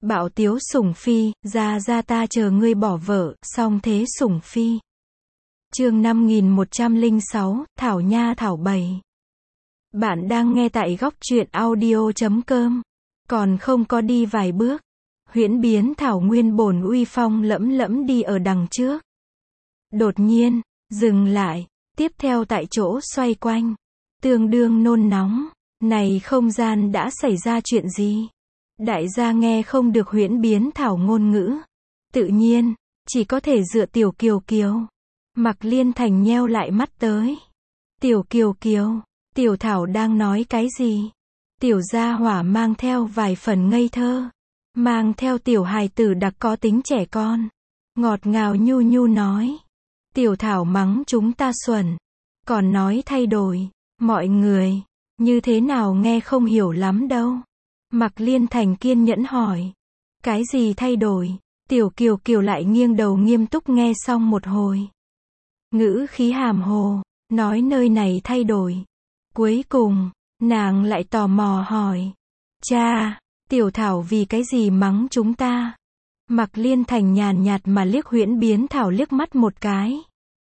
Bạo tiếu sủng phi, ra ta chờ ngươi bỏ vợ, song thế sủng phi. Chương 5106, Thảo Nha Thảo Bày. Bạn đang nghe tại góc truyện audio.com. Còn không có đi vài bước, huyễn biến Thảo nguyên bổn uy phong lẫm lẫm đi ở đằng trước. Đột nhiên, dừng lại, tiếp theo tại chỗ xoay quanh. Tương đương nôn nóng, này không gian đã xảy ra chuyện gì? Đại gia nghe không được huyễn biến Thảo ngôn ngữ. Tự nhiên, chỉ có thể dựa Tiểu Kiều Kiều. Mặc Liên Thành nheo lại mắt tới. Tiểu Kiều Kiều, Tiểu Thảo đang nói cái gì? Tiểu gia hỏa mang theo vài phần ngây thơ. Mang theo tiểu hài tử đặc có tính trẻ con. Ngọt ngào nhu nhu nói. Tiểu Thảo mắng chúng ta xuẩn. Còn nói thay đổi. Mọi người, như thế nào nghe không hiểu lắm đâu. Mặc Liên Thành kiên nhẫn hỏi. Cái gì thay đổi? Tiểu Kiều Kiều lại nghiêng đầu nghiêm túc nghe xong một hồi. Ngữ khí hàm hồ, nói nơi này thay đổi. Cuối cùng, nàng lại tò mò hỏi. Cha, Tiểu Thảo vì cái gì mắng chúng ta? Mặc Liên Thành nhàn nhạt mà liếc huyễn biến Thảo liếc mắt một cái.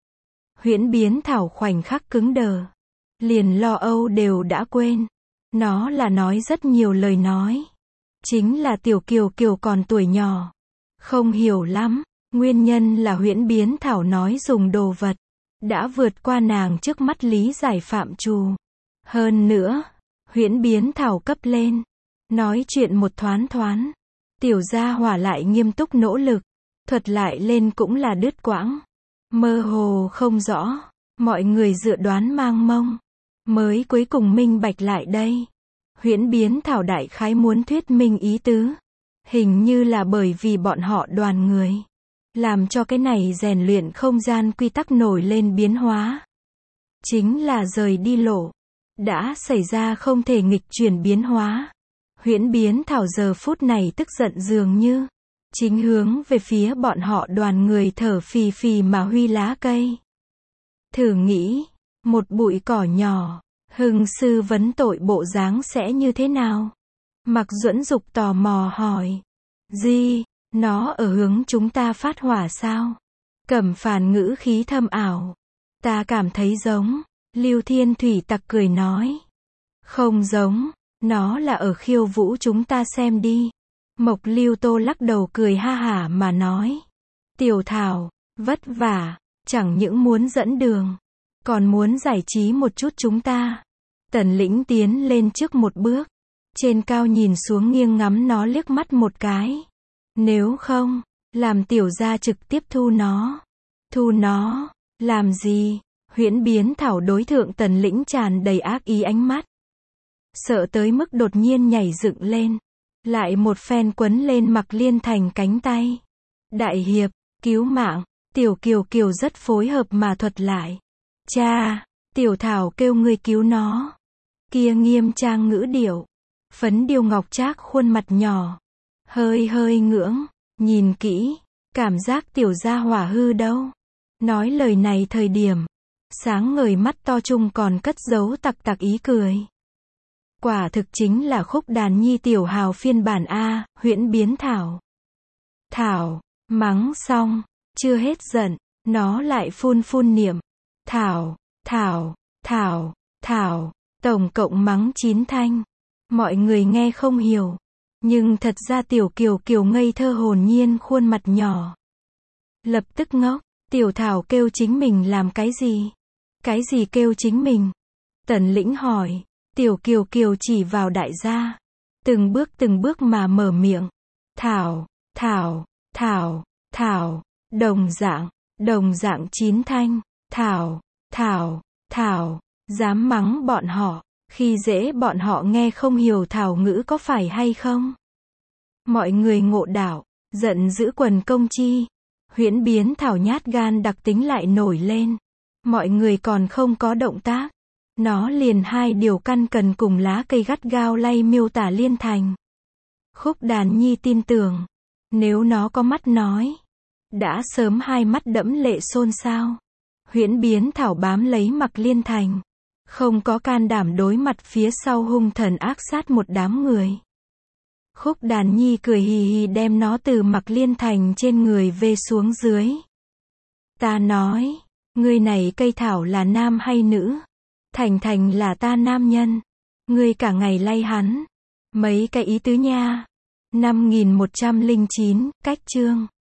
Huyễn biến Thảo khoảnh khắc cứng đờ. Liền lo âu đều đã quên. Nó là nói rất nhiều lời nói. Chính là Tiểu Kiều Kiều còn tuổi nhỏ. Không hiểu lắm. Nguyên nhân là huyễn biến Thảo nói dùng đồ vật. Đã vượt qua nàng trước mắt lý giải phạm trù. Hơn nữa, huyễn biến Thảo cấp lên. Nói chuyện một thoáng. Tiểu gia hỏa lại nghiêm túc nỗ lực. Thuật lại lên cũng là đứt quãng. Mơ hồ không rõ. Mọi người dự đoán mang mông. Mới cuối cùng minh bạch lại đây. Huyễn biến Thảo đại khái muốn thuyết minh ý tứ. Hình như là bởi vì bọn họ đoàn người. Làm cho cái này rèn luyện không gian quy tắc nổi lên biến hóa. Chính là rời đi lộ. Đã xảy ra không thể nghịch chuyển biến hóa. Huyễn biến Thảo giờ phút này tức giận dường như. Chính hướng về phía bọn họ đoàn người thở phì phì mà huy lá cây. Thử nghĩ. Một bụi cỏ nhỏ, Hưng sư vấn tội bộ dáng sẽ như thế nào? Mặc Duẫn Dục tò mò hỏi. Gì, nó ở hướng chúng ta phát hỏa sao? Cẩm Phàn ngữ khí thâm ảo. Ta cảm thấy giống. Lưu Thiên Thủy Tặc cười nói. Không giống, nó là ở khiêu vũ chúng ta xem đi. Mộc Lưu Tô lắc đầu cười ha hả mà nói. Tiểu Thảo, vất vả, chẳng những muốn dẫn đường. Còn muốn giải trí một chút chúng ta. Tần Lĩnh tiến lên trước một bước. Trên cao nhìn xuống nghiêng ngắm nó liếc mắt một cái. Nếu không, làm tiểu gia trực tiếp thu nó. Thu nó, làm gì? Huyễn biến Thảo đối thượng Tần Lĩnh tràn đầy ác ý ánh mắt. Sợ tới mức đột nhiên nhảy dựng lên. Lại một phen quấn lên Mặc Liên Thành cánh tay. Đại hiệp, cứu mạng. Tiểu Kiều Kiều rất phối hợp mà thuật lại. Cha, Tiểu Thảo kêu ngươi cứu nó. Kia nghiêm trang ngữ điệu. Phấn điêu ngọc trác khuôn mặt nhỏ. Hơi ngưỡng, nhìn kỹ, cảm giác tiểu gia hỏa hư đâu. Nói lời này thời điểm, sáng ngời mắt to chung còn cất giấu tặc ý cười. Quả thực chính là khúc đàn nhi tiểu hào phiên bản A, huyễn biến Thảo. Thảo, mắng xong, chưa hết giận, nó lại phun niệm. Thảo, tổng cộng mắng 9 thanh. Mọi người nghe không hiểu. Nhưng thật ra Tiểu Kiều Kiều ngây thơ hồn nhiên khuôn mặt nhỏ. Lập tức ngốc, Tiểu Thảo kêu chính mình làm cái gì? Cái gì kêu chính mình? Tần Lĩnh hỏi. Tiểu Kiều Kiều chỉ vào đại gia. Từng bước mà mở miệng. Thảo, đồng dạng 9 thanh. Thảo, dám mắng bọn họ, khi dễ bọn họ nghe không hiểu Thảo ngữ có phải hay không? Mọi người ngộ đạo, giận dữ quần công chi. Huyễn biến Thảo nhát gan đặc tính lại nổi lên. Mọi người còn không có động tác. Nó liền hai điều căn cần cùng lá cây gắt gao lay miêu tả Liên Thành. Khúc đàn nhi tin tưởng. Nếu nó có mắt nói. Đã sớm hai mắt đẫm lệ xôn xao. Huyễn biến Thảo bám lấy Mặc Liên Thành. Không có can đảm đối mặt phía sau hung thần ác sát một đám người. Khúc Đàn Nhi cười hì hì đem nó từ Mặc Liên Thành trên người về xuống dưới. Ta nói, ngươi này cây thảo là nam hay nữ? Thành Thành là ta nam nhân. Ngươi cả ngày lay hắn. Mấy cái ý tứ nha. 5109, cách chương.